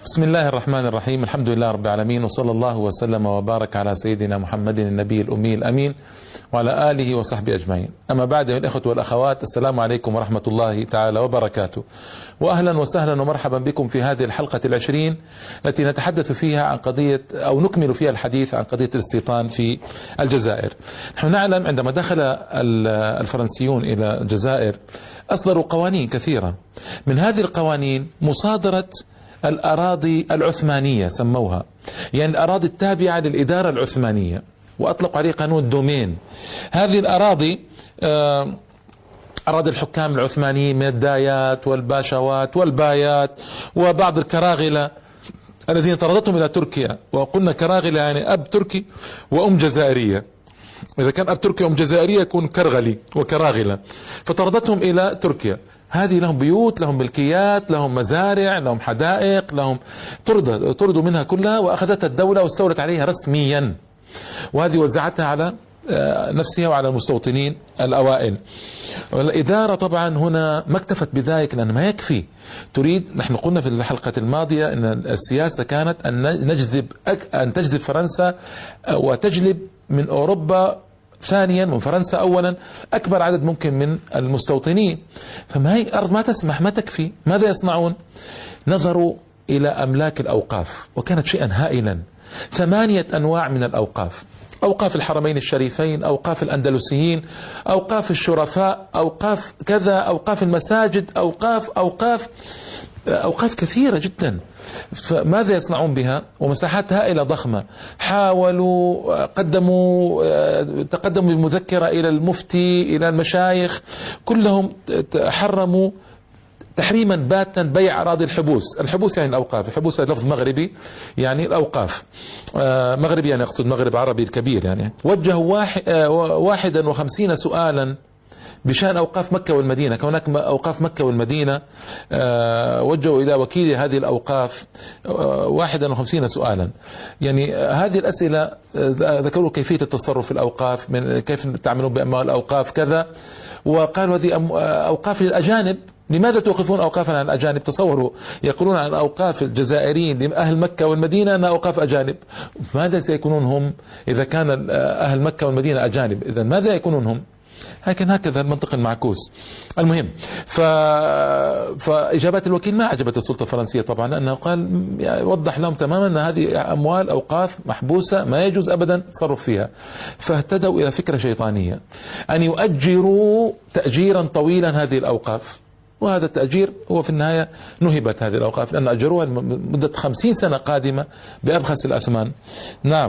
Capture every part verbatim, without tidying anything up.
بسم الله الرحمن الرحيم. الحمد لله رب العالمين، وصلى الله وسلم وبارك على سيدنا محمد النبي الأمي الأمين وعلى آله وصحبه أجمعين. أما بعد، أيها الإخوة والأخوات، السلام عليكم ورحمة الله تعالى وبركاته، وأهلا وسهلا ومرحبا بكم في هذه الحلقة العشرين التي نتحدث فيها عن قضية أو نكمل فيها الحديث عن قضية الاستيطان في الجزائر. نحن نعلم عندما دخل الفرنسيون إلى الجزائر أصدروا قوانين كثيرة. من هذه القوانين مصادرة الأراضي العثمانية سموها، يعني الأراضي التابعة للإدارة العثمانية، وأطلقوا عليه قانون دومين. هذه الأراضي أراضي الحكام العثمانيين من الدايات والباشوات والبايات وبعض الكراغلة الذين طردتهم إلى تركيا. وقلنا كراغلة يعني أب تركي وأم جزائرية، إذا كان أب تركي وأم جزائرية يكون كرغلي وكراغلة، فطردتهم إلى تركيا. هذه لهم بيوت، لهم ملكيات، لهم مزارع، لهم حدائق، لهم طرد طردوا منها كلها، وأخذتها الدولة واستولت عليها رسميا، وهذه وزعتها على نفسها وعلى المستوطنين الأوائل. الإدارة طبعا هنا ما اكتفت بذلك، لأن ما يكفي، تريد، نحن قلنا في الحلقة الماضية أن السياسة كانت أن نجذب أن تجذب فرنسا وتجلب من أوروبا ثانيا، من فرنسا أولا، أكبر عدد ممكن من المستوطنين. فما هي أرض ما تسمح، ما تكفي. ماذا يصنعون؟ نظروا إلى أملاك الأوقاف، وكانت شيئا هائلا. ثمانية أنواع من الأوقاف: أوقاف الحرمين الشريفين، أوقاف الأندلسيين، أوقاف الشرفاء، أوقاف كذا، أوقاف المساجد، أوقاف أوقاف أوقاف كثيرة جدا. فماذا يصنعون بها؟ ومساحات هائلة ضخمة. حاولوا، قدموا تقدموا بمذكرة إلى المفتي، إلى المشايخ، كلهم حرموا تحريما باتا بيع أراضي الحبوس. الحبوس يعني الأوقاف، الحبوس لفظ مغربي يعني الأوقاف، مغربي يعني أقصد مغرب عربي الكبير. يعني وجهوا واحدا وخمسين سؤالا بشأن أوقاف مكة والمدينة، كونك أوقاف مكة والمدينة. وجهوا إلى وكيل هذه الأوقاف واحدا وخمسين سؤالا. يعني هذه الأسئلة ذكروا كيفية التصرف في الأوقاف، من كيف تعملون بأموال الأوقاف كذا، وقالوا هذه أوقاف للأجانب، لماذا توقفون أوقافا عن الأجانب؟ تصوروا، يقولون عن أوقاف الجزائريين لأهل مكة والمدينة أنها أوقاف أجانب. ماذا سيكونون هم إذا كان أهل مكة والمدينة أجانب؟ إذا ماذا يكونون هم؟ لكن هكذا المنطق المعكوس. المهم، ف... فإجابات الوكيل ما عجبت السلطة الفرنسية طبعا، لأنه قال، يعني وضح لهم تماما أن هذه أموال أوقاف محبوسة ما يجوز أبدا التصرف فيها. فاهتدوا إلى فكرة شيطانية، أن يؤجروا تأجيرا طويلا هذه الأوقاف، وهذا التأجير هو في النهاية نهبت هذه الأوقاف، لأن أجروها مدة خمسين سنة قادمة بأبخس الأثمان. نعم.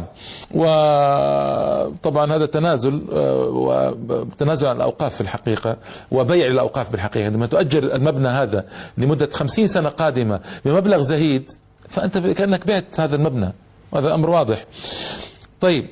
وطبعا هذا تنازل وتنازل عن الأوقاف في الحقيقة، وبيع الأوقاف بالحقيقة. عندما تؤجر المبنى هذا لمدة خمسين سنة قادمة بمبلغ زهيد، فأنت كأنك بعت هذا المبنى، وهذا أمر واضح. طيب،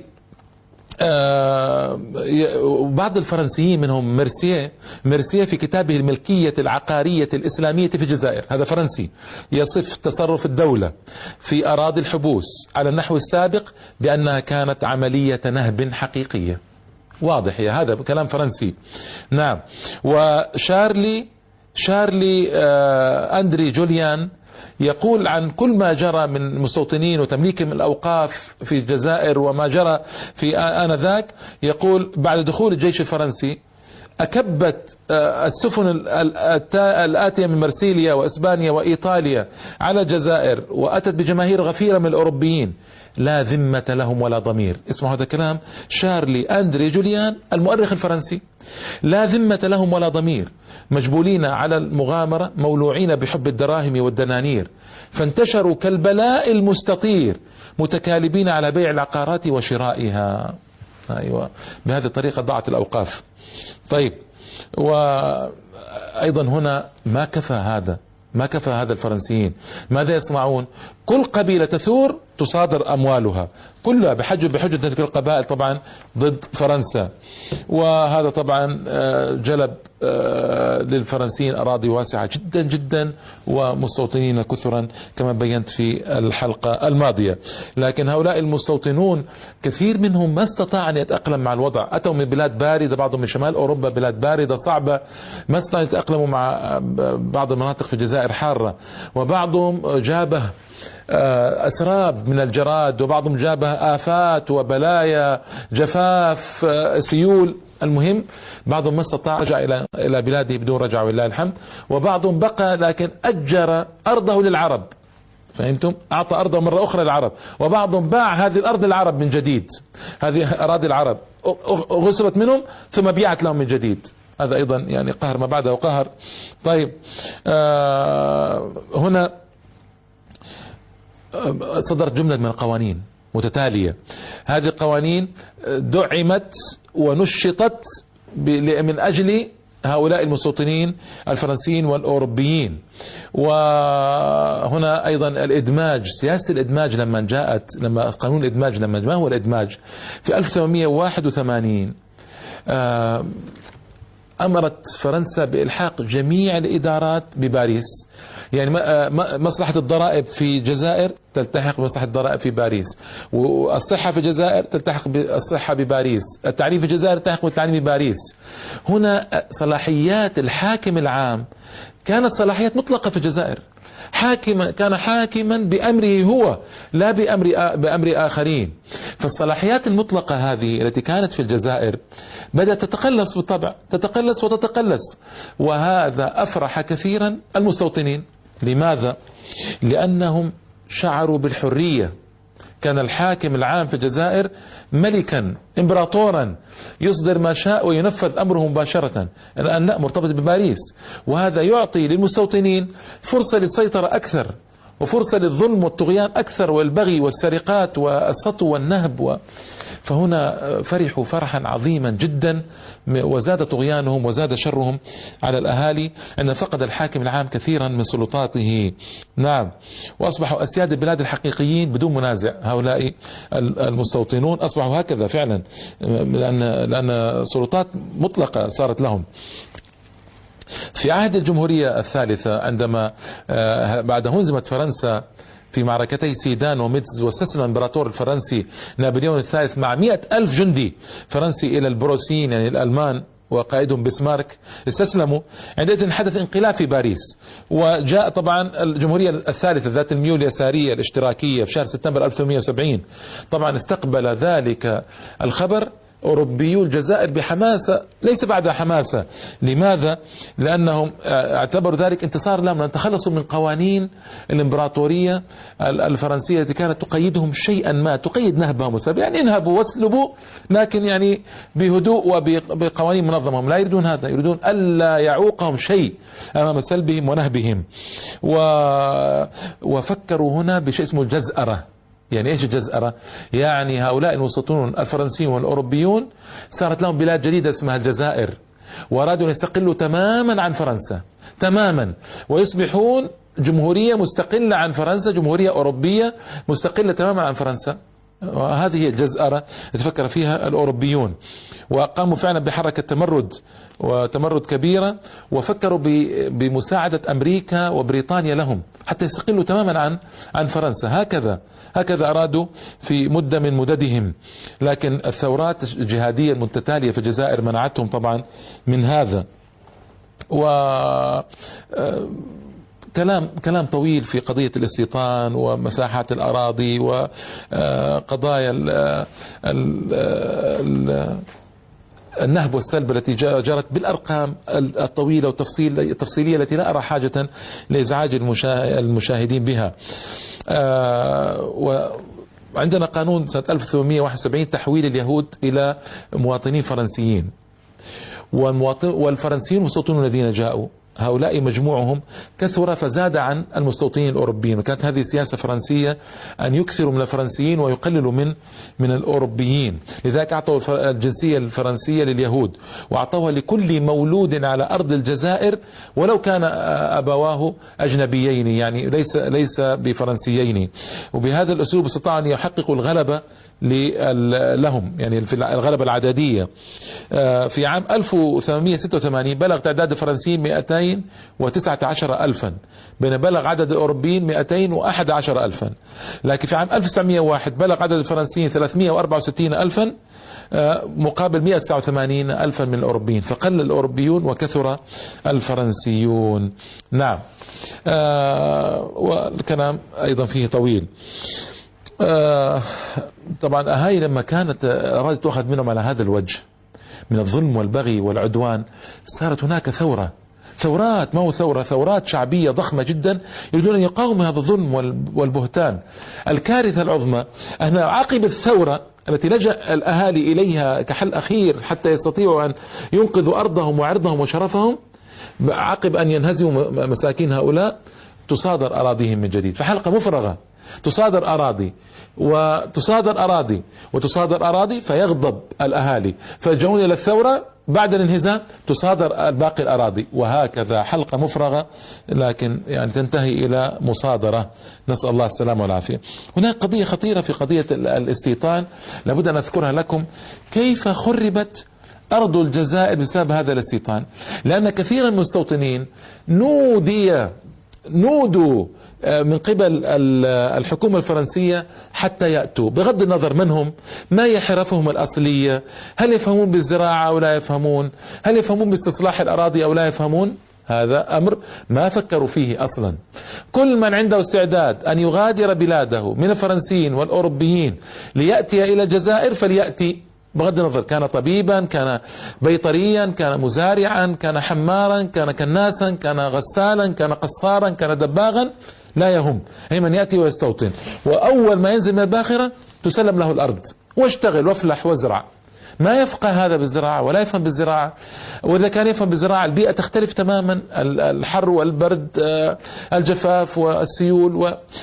آه بعض الفرنسيين منهم ميرسيه ميرسيه في كتابه الملكية العقارية الإسلامية في الجزائر، هذا فرنسي، يصف تصرف الدولة في أراضي الحبوس على النحو السابق بأنها كانت عملية نهب حقيقية. واضح، يا هذا كلام فرنسي. نعم. وشارلي شارلي آه أندري جوليان يقول عن كل ما جرى من المستوطنين وتمليكهم الأوقاف في الجزائر وما جرى في آنذاك، يقول: بعد دخول الجيش الفرنسي أكبت السفن الآتية من مرسيليا وإسبانيا وإيطاليا على الجزائر، وأتت بجماهير غفيرة من الأوروبيين، لا ذمة لهم ولا ضمير. اسمعوا هذا كلام شارلي أندري جوليان المؤرخ الفرنسي. لا ذمة لهم ولا ضمير، مجبولين على المغامرة، مولوعين بحب الدراهم والدنانير، فانتشروا كالبلاء المستطير، متكالبين على بيع العقارات وشرائها. أيوة، بهذه الطريقة ضاعت الأوقاف. طيب، وأيضا هنا ما كفى هذا ما كفى هذا الفرنسيين. ماذا يصنعون؟ كل قبيلة تثور تصادر أموالها كلها بحجة بحجة تلك القبائل طبعا ضد فرنسا. وهذا طبعا جلب للفرنسيين أراضي واسعة جدا جدا ومستوطنين كثرا كما بينت في الحلقة الماضية. لكن هؤلاء المستوطنون كثير منهم ما استطاع أن يتأقلم مع الوضع، أتوا من بلاد باردة، بعضهم من شمال أوروبا، بلاد باردة صعبة، ما استطاعوا يتأقلموا مع بعض المناطق في الجزائر حارة، وبعضهم جابه أسراب من الجراد، وبعضهم جابه آفات وبلايا، جفاف، سيول. المهم بعضهم ما استطاع، رجع إلى إلى بلاده بدون رجعة ولله الحمد، وبعضهم بقى لكن أجر أرضه للعرب. فهمتم؟ أعطى أرضه مرة أخرى للعرب، وبعضهم باع هذه الأرض للعرب من جديد. هذه أراضي العرب غصبت منهم ثم بيعت لهم من جديد. هذا أيضا يعني قهر ما بعده قهر. طيب آه هنا صدرت جملة من القوانين متتالية. هذه القوانين دعمت ونشطت من أجل هؤلاء المستوطنين الفرنسيين والأوروبيين. وهنا أيضا الإدماج، سياسة الإدماج لما جاءت، لما قانون الإدماج لما ما هو الإدماج في ألف وثمانمئة وواحد وثمانين أمرت فرنسا بإلحاق جميع الإدارات بباريس. يعني مصلحة الضرائب في الجزائر تلتحق بمصلحة الضرائب في باريس، والصحة في الجزائر تلتحق بالصحة بباريس، التعليم في الجزائر تلتحق بالتعليم بباريس. هنا صلاحيات الحاكم العام كانت صلاحيات مطلقة في الجزائر. حاكما كان حاكما بأمره هو، لا بأمر بأمر آخرين. فالصلاحيات المطلقة هذه التي كانت في الجزائر بدأت تتقلص بالطبع، تتقلص وتتقلص، وهذا أفرح كثيرا المستوطنين. لماذا؟ لأنهم شعروا بالحرية. كان الحاكم العام في الجزائر ملكا امبراطورا يصدر ما شاء وينفذ أمره مباشرة. الآن لا، مرتبط بباريس، وهذا يعطي للمستوطنين فرصة للسيطرة أكثر، وفرصة للظلم والطغيان أكثر، والبغي والسرقات والسطو والنهب و... فهنا فرحوا فرحا عظيما جدا، وزاد طغيانهم وزاد شرهم على الأهالي أن فقد الحاكم العام كثيرا من سلطاته. نعم، وأصبحوا أسياد البلاد الحقيقيين بدون منازع. هؤلاء المستوطنون أصبحوا هكذا فعلا، لأن لأن سلطات مطلقة صارت لهم. في عهد الجمهورية الثالثة، عندما بعد هزمت فرنسا في معركتي سيدان وميتز، واستسلم الامبراطور الفرنسي نابليون الثالث مع مئة ألف جندي فرنسي إلى البروسيين يعني الألمان وقائدهم بسمارك، استسلموا. عندئذ حدث انقلاب في باريس، وجاء طبعا الجمهورية الثالثة ذات الميول اليسارية الاشتراكية في شهر سبتمبر ألف وثمانمئة وسبعين. طبعا استقبل ذلك الخبر أوروبيو الجزائر بحماسة ليس بعد حماسة. لماذا؟ لأنهم اعتبروا ذلك انتصار لهم، لأن تخلصوا من قوانين الإمبراطورية الفرنسية التي كانت تقيدهم شيئا ما، تقيد نهبهم وسلبهم، يعني انهبوا واسلبوا لكن يعني بهدوء وبقوانين منظمة. هم لا يريدون هذا، يريدون ألا يعوقهم شيء أمام سلبهم ونهبهم. و... وفكروا هنا بشيء اسمه الجزأرة. يعني ايش الجزأرة؟ يعني هؤلاء المستوطنون الفرنسيون والأوروبيون صارت لهم بلاد جديدة اسمها الجزائر، وأرادوا أن يستقلوا تماما عن فرنسا تماما، ويصبحون جمهورية مستقلة عن فرنسا، جمهورية أوروبية مستقلة تماما عن فرنسا. وهذه هي الجزأرة تفكر فيها الأوروبيون، وقاموا فعلا بحركة تمرد وتمرد كبيرة، وفكروا بمساعدة أمريكا وبريطانيا لهم حتى يستقلوا تماما عن عن فرنسا. هكذا هكذا أرادوا في مدة من مددهم، لكن الثورات الجهادية المتتالية في الجزائر منعتهم طبعا من هذا. و كلام كلام طويل في قضية الاستيطان ومساحات الأراضي وقضايا النهب والسلب التي جرت بالأرقام الطويلة والتفصيل التفصيلية التي لا أرى حاجة لإزعاج المشاهدين بها. وعندنا قانون سنة ألف وثمانمئة وواحد وسبعين تحويل اليهود إلى مواطنين فرنسيين، والفرنسيين المستوطنون الذين جاءوا هؤلاء مجموعهم كثر فزاد عن المستوطنين الأوروبيين، وكانت هذه سياسة فرنسية أن يكثروا من الفرنسيين ويقللوا من من الأوروبيين. لذلك أعطوا الجنسية الفرنسية لليهود، وأعطوها لكل مولود على أرض الجزائر ولو كان أبواه أجنبيين، يعني ليس ليس بفرنسيين. وبهذا الأسلوب استطاعوا أن يحققوا الغلبة لهم، يعني في الغلبة العددية. في عام ألف وثمانمئة وستة وثمانين بلغ تعداد الفرنسيين مئتين وتسعة عشر ألفا، بينما بلغ عدد الأوروبيين مئتين وأحد عشر ألفا. لكن في عام ألف وتسعمئة وواحد بلغ عدد الفرنسيين ثلاثمئة وأربعة وستين ألفا مقابل مئة وتسعة وثمانين ألفا من الأوروبيين، فقل الأوروبيون وكثر الفرنسيون. نعم. آه والكلام أيضا فيه طويل. آه طبعا هاي لما كانت أرادت تأخذ منهم على هذا الوجه من الظلم والبغي والعدوان، صارت هناك ثورة، ثورات، ما هو ثورة، ثورات شعبية ضخمة جدا يريدون أن يقاوموا هذا الظلم والبهتان. الكارثة العظمى أن عقب الثورة التي لجأ الأهالي إليها كحل أخير حتى يستطيعوا أن ينقذوا أرضهم وعرضهم وشرفهم، عقب أن ينهزموا مساكين هؤلاء تصادر أراضيهم من جديد، فحلقة مفرغة، تصادر أراضي وتصادر أراضي وتصادر أراضي، فيغضب الأهالي فيلجؤون إلى الثورة، بعد الانهزام تصادر باقي الأراضي، وهكذا حلقة مفرغة لكن يعني تنتهي إلى مصادرة، نسأل الله السلامة والعافية. هناك قضية خطيرة في قضية الاستيطان لابد أن أذكرها لكم، كيف خربت أرض الجزائر بسبب هذا الاستيطان، لأن كثيرا من المستوطنين نودي نودوا من قبل الحكومة الفرنسية حتى يأتوا، بغض النظر منهم، ما هي حرفهم الأصلية، هل يفهمون بالزراعة أو لا يفهمون، هل يفهمون باستصلاح الأراضي أو لا يفهمون، هذا أمر ما فكروا فيه أصلا. كل من عنده استعداد أن يغادر بلاده من الفرنسيين والأوروبيين ليأتي إلى الجزائر فليأتي، بغض النظر كان طبيبا، كان بيطريا، كان مزارعا، كان حمارا، كان كناسا، كان غسالا، كان قصارا، كان دباغا، لا يهم، هي من يأتي ويستوطن، وأول ما ينزل من الباخرة تسلم له الأرض، واشتغل وافلح وازرع. ما يفقه هذا بالزراعة ولا يفهم بالزراعة، وإذا كان يفهم بالزراعة البيئة تختلف تماما، الحر والبرد، الجفاف والسيول،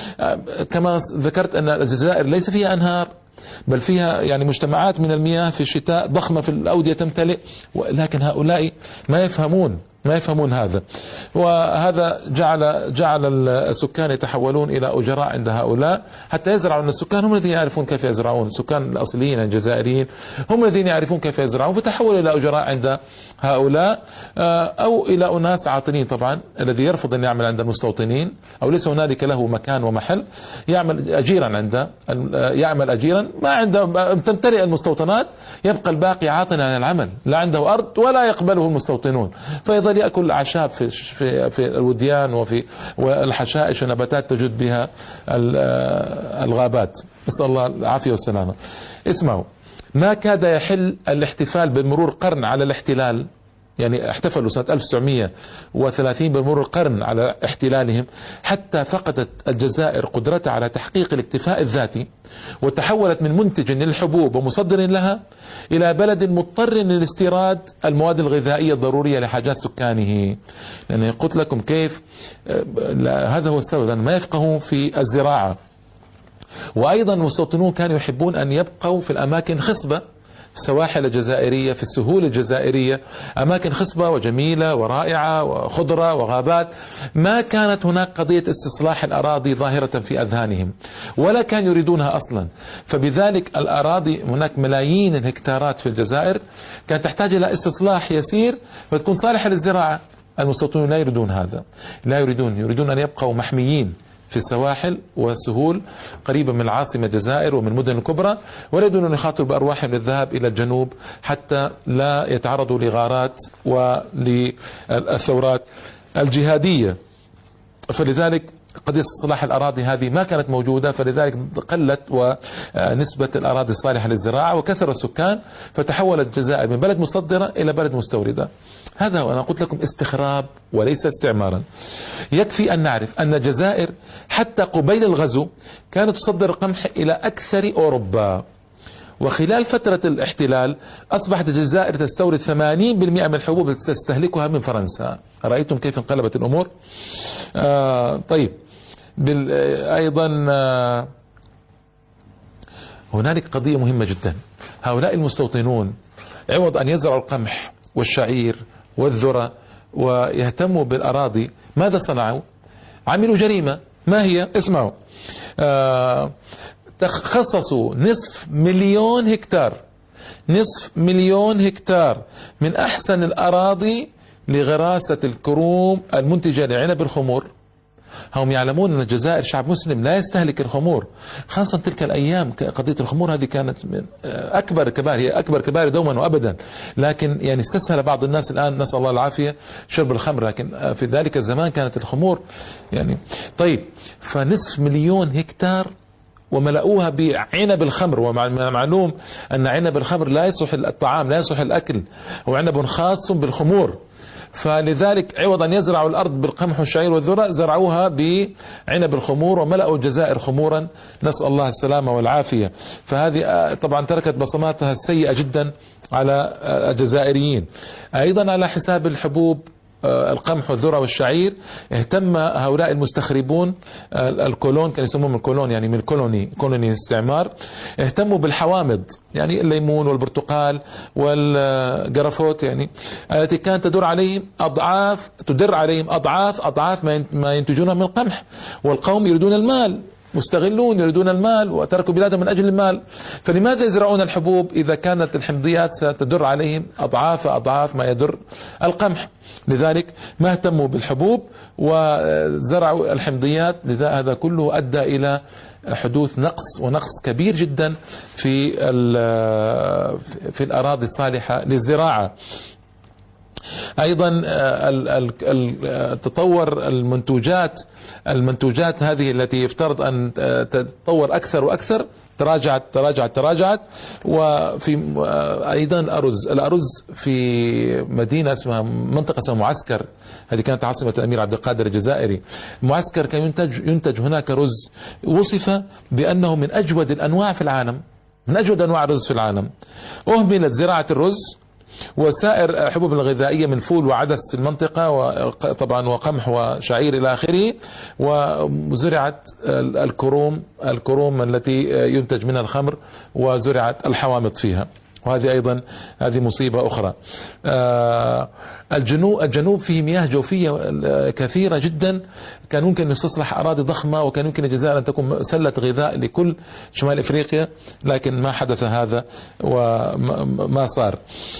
وكما ذكرت أن الجزائر ليس فيها أنهار بل فيها يعني مجتمعات من المياه في الشتاء ضخمة في الأودية تمتلئ، ولكن هؤلاء ما يفهمون ما يفهمون هذا، وهذا جعل جعل السكان يتحولون إلى أجراء عند هؤلاء حتى يزرعون. السكان هم الذين يعرفون كيف يزرعون، السكان الأصليين الجزائريين هم الذين يعرفون كيف يزرعون، فتحولوا إلى أجراء عند هؤلاء أو إلى أناس عاطلين. طبعا الذي يرفض أن يعمل عند المستوطنين أو ليس هنالك له مكان ومحل يعمل أجيرا عند يعمل أجيرا، ما عنده تمتلئ المستوطنات يبقى الباقي عاطلا عن العمل، لا عنده أرض ولا يقبله المستوطنون، فيظل يأكل أعشاب في في في الوديان وفي والحشائش والنباتات تجد بها الغابات، نسأل الله العافية والسلامة. اسمعوا، ما كاد يحل الاحتفال بمرور قرن على الاحتلال، يعني احتفلوا سنة ألف وتسعمئة وثلاثين بمرور قرن على احتلالهم، حتى فقدت الجزائر قدرتها على تحقيق الاكتفاء الذاتي، وتحولت من منتج للحبوب ومصدر لها إلى بلد مضطر لاستيراد المواد الغذائية الضرورية لحاجات سكانه. لأن قلت لكم كيف هذا هو السبب، لأن ما يفقهون في الزراعة. وأيضا المستوطنون كانوا يحبون أن يبقوا في الأماكن خصبة، السواحل الجزائرية، في السهول الجزائرية، أماكن خصبة وجميلة ورائعة وخضرة وغابات. ما كانت هناك قضية استصلاح الأراضي ظاهرة في أذهانهم ولا كانوا يريدونها أصلا، فبذلك الأراضي هناك ملايين الهكتارات في الجزائر كانت تحتاج إلى استصلاح يسير فتكون صالحة للزراعة. المستوطنون لا يريدون هذا، لا يريدون يريدون أن يبقوا محميين في السواحل والسهول قريبة من العاصمة الجزائر ومن المدن الكبرى، ولا يريدون أن يخاطروا بأرواحهم للذهاب إلى الجنوب حتى لا يتعرضوا لغارات وللثورات الجهادية. فلذلك قضية استصلاح الأراضي هذه ما كانت موجودة، فلذلك قلت ونسبة الأراضي الصالحة للزراعة وكثر السكان، فتحولت الجزائر من بلد مصدرة إلى بلد مستوردة. هذا وأنا قلت لكم استخراب وليس استعمارا. يكفي أن نعرف أن الجزائر حتى قبيل الغزو كانت تصدر القمح إلى أكثر أوروبا، وخلال فترة الاحتلال أصبحت الجزائر تستورد ثمانين بالمئة من الحبوب التي تستهلكها من فرنسا. رأيتم كيف انقلبت الأمور؟ آه طيب أيضا آه هنالك قضية مهمة جدا. هؤلاء المستوطنون عوض أن يزرعوا القمح والشعير والذرة ويهتموا بالأراضي، ماذا صنعوا؟ عملوا جريمة. ما هي؟ اسمعوا. آه خصصوا نصف مليون هكتار، نصف مليون هكتار من أحسن الأراضي لغراسة الكروم المنتجة لعنب الخمور. هم يعلمون أن الجزائر شعب مسلم لا يستهلك الخمور، خاصة تلك الأيام قضية الخمور هذه كانت من أكبر الكبائر، هي أكبر كبائر دوما وأبدا، لكن يعني استسهل بعض الناس الآن نسأل الله العافية شرب الخمر، لكن في ذلك الزمان كانت الخمور يعني. طيب، فنصف مليون هكتار وملأوها بعنب الخمر، ومعلوم أن عنب الخمر لا يصلح الطعام، لا يصلح الأكل، هو عنب خاص بالخمور، فلذلك عوض أن يزرعوا الأرض بالقمح والشعير والذرة زرعوها بعنب الخمور وملأوا الجزائر خمورا، نسأل الله السلامة والعافية. فهذه طبعا تركت بصماتها السيئة جدا على الجزائريين. أيضا على حساب الحبوب القمح والذرة والشعير اهتم هؤلاء المستخربون الكولون، كانوا يسموهم الكولون يعني من الكولوني، كولوني استعمار، اهتموا بالحوامض يعني الليمون والبرتقال والجرافوت يعني التي كانت تدر عليهم أضعاف تدر عليهم أضعاف أضعاف ما ينتجونه من القمح، والقوم يريدون المال، مستغلون يريدون المال وتركوا بلادهم من أجل المال. فلماذا يزرعون الحبوب إذا كانت الحمضيات ستدر عليهم أضعاف أضعاف ما يدر القمح؟ لذلك ما اهتموا بالحبوب وزرعوا الحمضيات. لذا هذا كله أدى إلى حدوث نقص ونقص كبير جدا في في الأراضي الصالحة للزراعة. أيضا تطور المنتوجات المنتوجات هذه التي يفترض أن تتطور أكثر وأكثر تراجعت تراجعت تراجعت وفي أيضا الأرز الأرز في مدينة اسمها منطقة اسمها معسكر، هذه كانت عاصمة الأمير عبد القادر الجزائري. معسكر كان ينتج ينتج هناك رز وصف بأنه من أجود الأنواع في العالم، من أجود أنواع الرز في العالم. أهملت زراعة الرز وسائر الحبوب الغذائية من فول وعدس في المنطقة، وطبعا وقمح وشعير إلى آخره، وزرعت الكروم الكروم التي ينتج منها الخمر وزرعت الحوامض فيها، وهذه أيضا هذه مصيبة أخرى. الجنوب الجنوب فيه مياه جوفية كثيرة جدا، كان ممكن يستصلح أراضي ضخمة، وكان يمكن الجزائر أن تكون سلة غذاء لكل شمال إفريقيا، لكن ما حدث هذا وما صار.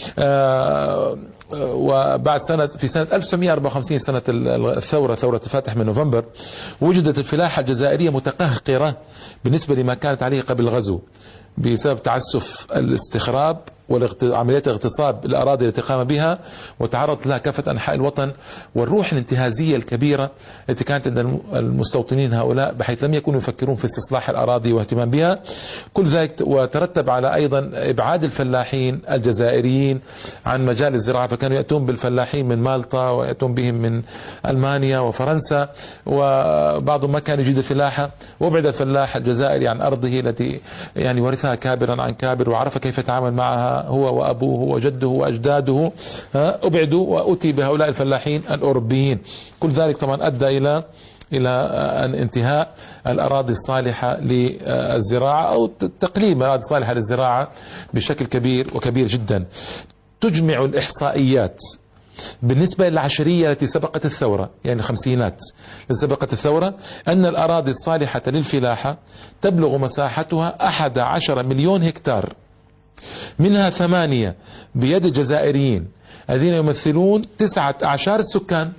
وبعد سنة في سنة ألف وتسعمئة وأربعة وخمسين سنة الثورة ثورة الفاتح من نوفمبر، وجدت الفلاحة الجزائرية متقهقرة بالنسبة لما كانت عليه قبل الغزو بسبب تعسف الاستخراب وعمليات اغتصاب الأراضي التي قام بها، وتعرضت لها كافة أنحاء الوطن، والروح الانتهازية الكبيرة التي كانت عند المستوطنين هؤلاء بحيث لم يكونوا يفكرون في استصلاح الأراضي واهتمام بها. كل ذلك وترتب على أيضا إبعاد الفلاحين الجزائريين عن مجال الزراعة، فكانوا يأتون بالفلاحين من مالطا ويأتون بهم من ألمانيا وفرنسا، وبعضهم ما كان يجيد الفلاحة، وابعد الفلاح الجزائري عن أرضه التي يعني ورثها كابرا عن كابر وعرف كيف يتعامل معها هو وأبوه وجده وأجداده، أبعدوا وأتي بهؤلاء الفلاحين الأوروبيين. كل ذلك طبعا أدى إلى إلى أن انتهاء الأراضي الصالحة للزراعة أو تقليل الأراضي الصالحة للزراعة بشكل كبير وكبير جدا. تجمع الإحصائيات بالنسبة للعشرية التي سبقت الثورة، يعني الخمسينات التي سبقت الثورة، أن الأراضي الصالحة للفلاحة تبلغ مساحتها أحد عشر مليون هكتار، منها ثمانية بيد الجزائريين الذين يمثلون تسعة أعشار السكان،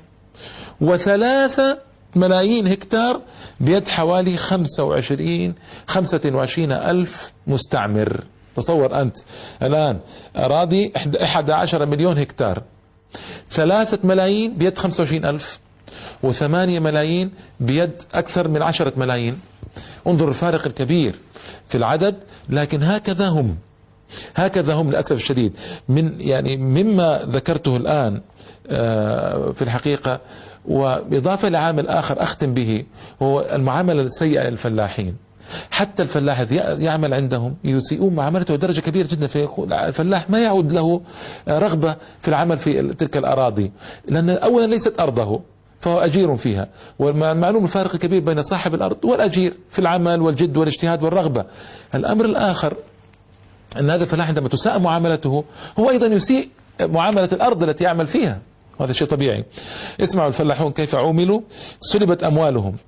وثلاثة ملايين هكتار بيد حوالي خمسة وعشرين خمسة وعشرين ألف مستعمر. تصور أنت الآن أراضي أحد عشر مليون هكتار، ثلاثة ملايين بيد خمسة وعشرين ألف، وثمانية ملايين بيد أكثر من عشرة ملايين. انظر الفارق الكبير في العدد، لكن هكذا هم هكذا هم للأسف الشديد. من يعني مما ذكرته الآن في الحقيقة، وبإضافة لعامل آخر أختم به، هو المعاملة السيئة للفلاحين. حتى الفلاح الذي يعمل عندهم يسيئون معاملته درجة كبيرة جدا، فيقول الفلاح ما يعود له رغبة في العمل في تلك الأراضي، لأن أولا ليست أرضه فهو أجير فيها، والمعلوم الفارق الكبير بين صاحب الأرض والأجير في العمل والجد والاجتهاد والرغبة. الأمر الآخر أن هذا الفلاح عندما تساء معاملته هو أيضا يسيء معاملة الأرض التي يعمل فيها، وهذا شيء طبيعي. اسمعوا الفلاحون كيف عوملوا، سلبت أموالهم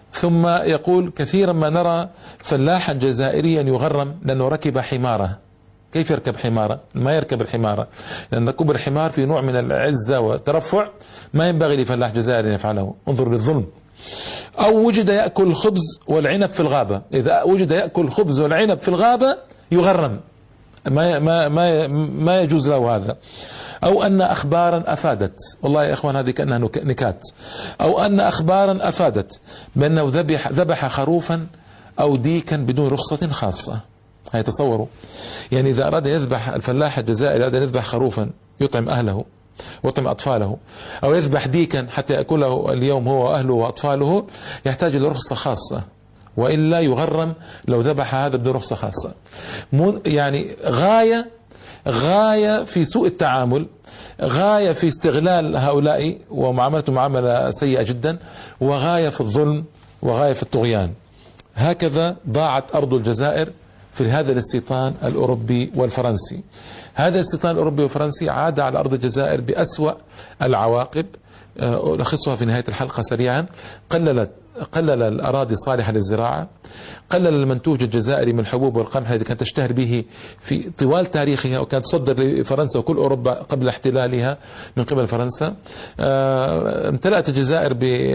ثم يقول كثيرا ما نرى فلاحا جزائريا يغرم لأنه ركب حماره. كيف يركب حمارة؟ ما يركب الحمارة، لأن ركوب الحمار في نوع من العزة والترفع ما ينبغي لفلاح جزائري يفعله. انظر للظلم. أو وجد يأكل الخبز والعنب في الغابة، إذا وجد يأكل الخبز والعنب في الغابة يغرم، ما ما ما ما يجوز له هذا. أو أن أخبارا أفادت، والله يا إخوان هذه كأنها نكات، أو أن أخبارا أفادت بأنه ذبح ذبح خروفا أو ديكا بدون رخصة خاصة. هاي تصوروا، يعني إذا أراد يذبح الفلاح الجزائري أراد يذبح خروفا يطعم أهله ويطعم أطفاله، أو يذبح ديكا حتى يأكله اليوم هو وأهله وأطفاله، يحتاج إلى رخصة خاصة، وإلا يغرم لو ذبح هذا بدون رخصة خاصة. يعني غاية غاية في سوء التعامل، غاية في استغلال هؤلاء ومعاملته معاملة سيئة جدا، وغاية في الظلم، وغاية في الطغيان. هكذا ضاعت أرض الجزائر في هذا الاستيطان الأوروبي والفرنسي. هذا الاستيطان الأوروبي والفرنسي عاد على أرض الجزائر بأسوأ العواقب. ألخصها في نهاية الحلقة سريعا. قللت قلل الأراضي الصالحة للزراعة، قلل المنتوج الجزائري من الحبوب والقمح الذي كانت تشتهر به في طوال تاريخها، وكانت تصدر لفرنسا وكل أوروبا قبل احتلالها من قبل فرنسا. امتلأت الجزائر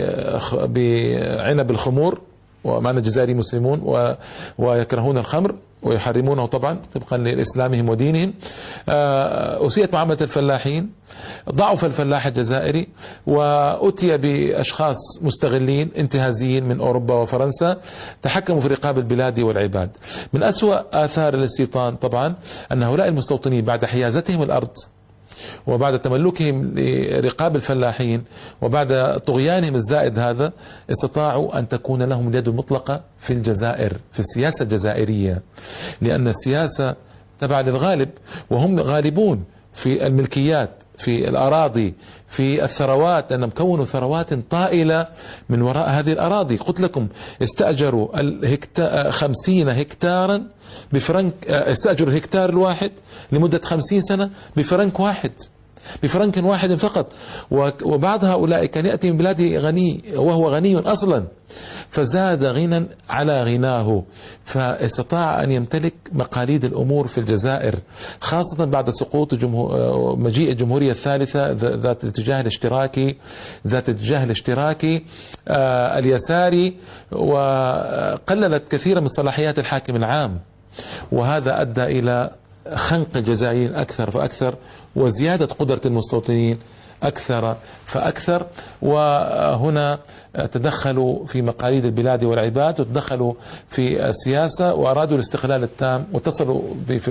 بعنب الخمور، ومعنا الجزائري مسلمون ويكرهون الخمر ويحرمونه طبعا طبقا لإسلامهم ودينهم. أسيئت معاملة الفلاحين، ضعف الفلاح الجزائري، وأتي بأشخاص مستغلين انتهازيين من أوروبا وفرنسا تحكموا في رقاب البلاد والعباد. من أسوأ آثار الاستيطان طبعا أن هؤلاء المستوطنين بعد حيازتهم الأرض وبعد تملكهم لرقاب الفلاحين وبعد طغيانهم الزائد هذا، استطاعوا أن تكون لهم اليد المطلقة في الجزائر، في السياسة الجزائرية، لأن السياسة تبع للغالب، وهم غالبون في الملكيات، في الأراضي، في الثروات، لأنهم كونوا ثروات طائلة من وراء هذه الأراضي. قلت لكم استأجروا الهكتا خمسين هكتارا بفرنك، استأجروا الهكتار الواحد لمدة خمسين سنة بفرنك واحد، بفرنك واحد فقط. وبعض هؤلاء كان يأتي من بلاد غني وهو غني أصلا، فزاد غنى على غناه، فاستطاع أن يمتلك مقاليد الأمور في الجزائر، خاصة بعد سقوط جمهور مجيء الجمهورية الثالثة ذات الاتجاه الاشتراكي ذات الاتجاه الاشتراكي آه اليساري، وقللت كثيرا من صلاحيات الحاكم العام، وهذا أدى إلى خنق الجزائريين أكثر فأكثر، وزيادة قدرة المستوطنين أكثر فأكثر. وهنا تدخلوا في مقاليد البلاد والعباد، وتدخلوا في السياسة، وأرادوا الاستقلال التام، واتصلوا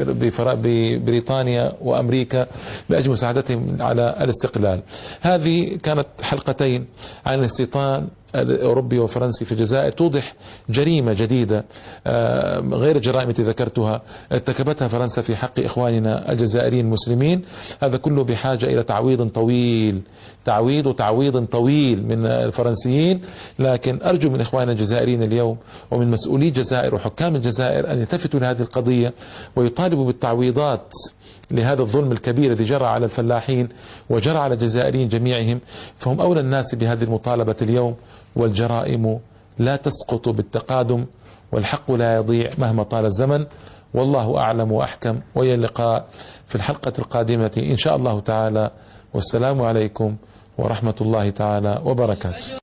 ببريطانيا وأمريكا بأجل مساعدتهم على الاستقلال. هذه كانت حلقتين عن الاستيطان الأوروبي والفرنسي في الجزائر، توضح جريمة جديدة غير الجرائم التي ذكرتها ارتكبتها فرنسا في حق إخواننا الجزائريين المسلمين. هذا كله بحاجة إلى تعويض طويل، تعويض وتعويض طويل من الفرنسيين. لكن أرجو من إخواننا الجزائريين اليوم ومن مسؤولي الجزائر وحكام الجزائر أن يلتفتوا لهذه القضية ويطالبوا بالتعويضات لهذا الظلم الكبير الذي جرى على الفلاحين وجرى على الجزائريين جميعهم، فهم أولى الناس بهذه المطالبة اليوم. والجرائم لا تسقط بالتقادم، والحق لا يضيع مهما طال الزمن. والله أعلم وأحكم، وإلى اللقاء في الحلقة القادمة إن شاء الله تعالى، والسلام عليكم ورحمة الله تعالى وبركاته.